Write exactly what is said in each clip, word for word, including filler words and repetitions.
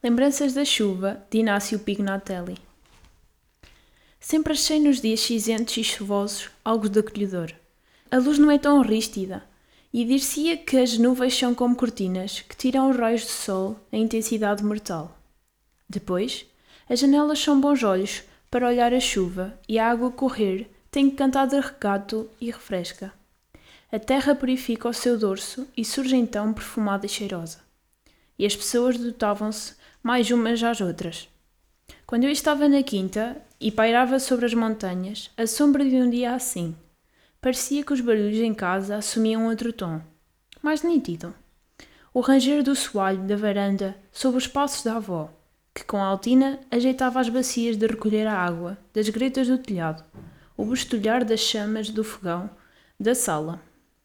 Lembranças da chuva, de Inácio Pignatelli. Sempre achei nos dias cinzentos e chuvosos algo de acolhedor. A luz não é tão ríspida, e dir-se-ia que as nuvens são como cortinas que tiram os raios do sol a intensidade mortal. Depois, as janelas são bons olhos para olhar a chuva e a água correr tem que cantar de recato e refresca. A terra purifica o seu dorso e surge então perfumada e cheirosa. E as pessoas dotavam-se mais umas às outras. Quando eu estava na quinta e pairava sobre as montanhas, a sombra de um dia assim, parecia que os barulhos em casa assumiam outro tom, mais nítido. O ranger do soalho da varanda sob os passos da avó, que com a altina ajeitava as bacias de recolher a água das gretas do telhado, o bestolhar das chamas do fogão da sala.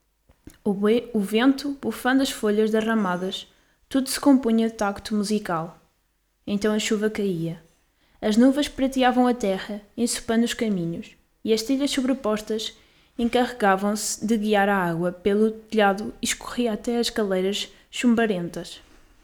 O, be- o vento bufando as folhas derramadas, tudo se compunha de tacto musical. Então a chuva caía. As nuvens prateavam a terra, ensopando os caminhos, e as telhas sobrepostas encarregavam-se de guiar a água pelo telhado e escorria até as caleiras chumbarentas.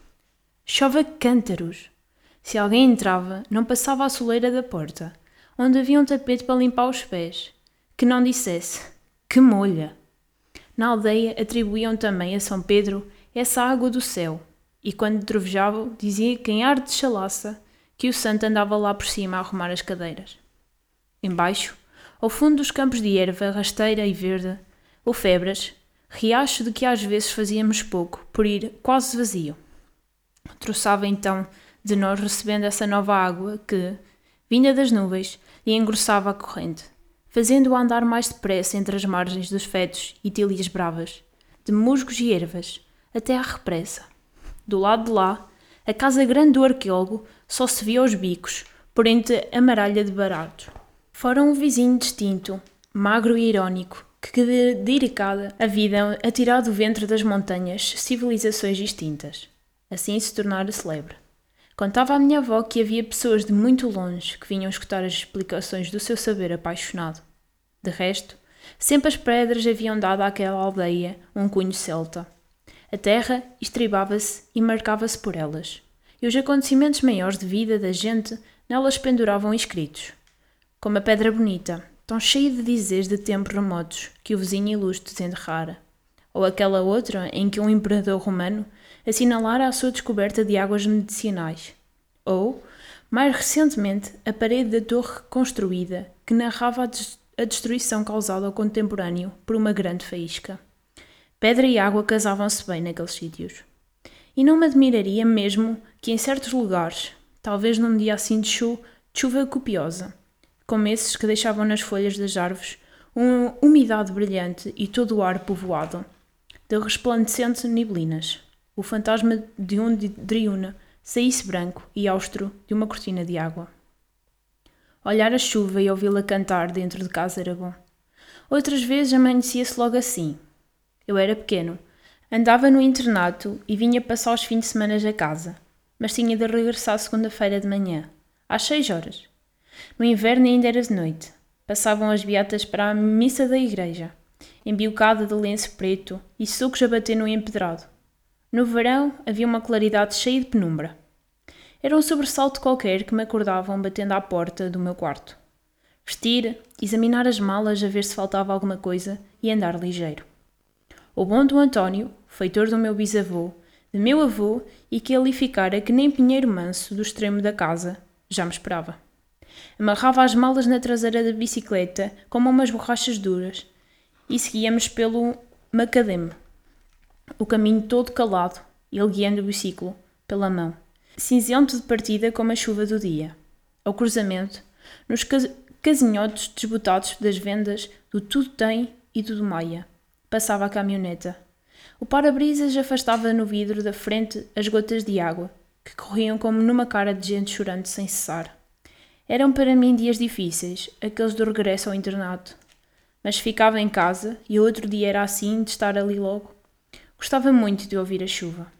Chove a cântaros! Se alguém entrava, não passava a soleira da porta, onde havia um tapete para limpar os pés, que não dissesse «que molha!». Na aldeia atribuíam também a São Pedro essa água do céu, e quando trovejavam, dizia que em ar de chalaça que o santo andava lá por cima a arrumar as cadeiras. Embaixo, ao fundo dos campos de erva rasteira e verde, ou febras, riacho de que às vezes fazíamos pouco, por ir quase vazio. Troçava então de nós recebendo essa nova água que, vinda das nuvens, lhe engrossava a corrente, fazendo-o andar mais depressa entre as margens dos fetos e tílias bravas, de musgos e ervas, até à repressa. Do lado de lá, a casa grande do arqueólogo só se via aos bicos, por entre a maralha de baratos. Fora um vizinho distinto, magro e irónico, que dedicada a vida a tirar do ventre das montanhas civilizações distintas. Assim se tornara célebre. Contava à minha avó que havia pessoas de muito longe que vinham escutar as explicações do seu saber apaixonado. De resto, sempre as pedras haviam dado àquela aldeia um cunho celta. A terra estribava-se e marcava-se por elas, e os acontecimentos maiores de vida da gente nelas penduravam inscritos. Como a pedra bonita, tão cheia de dizeres de tempos remotos que o vizinho ilustre desenterrara, ou aquela outra em que um imperador romano assinalara a sua descoberta de águas medicinais, ou, mais recentemente, a parede da torre construída que narrava a, des- a destruição causada ao contemporâneo por uma grande faísca. Pedra e água casavam-se bem naqueles sítios. E não me admiraria mesmo que em certos lugares, talvez num dia assim de, chu- de chuva copiosa, como esses que deixavam nas folhas das árvores uma umidade brilhante e todo o ar povoado de resplandecentes neblinas, o fantasma de um driuna saísse branco e austro de uma cortina de água. Olhar a chuva e ouvi-la cantar dentro de casa era bom. Outras vezes amanhecia-se logo assim. Eu era pequeno, andava no internato e vinha passar os fins de semana a casa, mas tinha de regressar segunda-feira de manhã, às seis horas. No inverno ainda era de noite. Passavam as beatas para a missa da igreja, embiocada de lenço preto e sucos a bater no empedrado. No verão havia uma claridade cheia de penumbra. Era um sobressalto qualquer que me acordavam batendo à porta do meu quarto. Vestir, examinar as malas a ver se faltava alguma coisa e andar ligeiro. O bom do António, feitor do meu bisavô, de meu avô e que ali ficara que nem pinheiro manso do extremo da casa, já me esperava. Amarrava as malas na traseira da bicicleta como umas borrachas duras e seguíamos pelo macadame, o caminho todo calado, ele guiando o biciclo pela mão, cinzento de partida como a chuva do dia. Ao cruzamento, nos cas- casinhotes desbotados das vendas do Tudo Tem e Tudo Maia, passava a caminhoneta. O para-brisas afastava no vidro da frente as gotas de água, que corriam como numa cara de gente chorando sem cessar. Eram para mim dias difíceis, aqueles do regresso ao internato. Mas ficava em casa e o outro dia era assim de estar ali logo. Gostava muito de ouvir a chuva.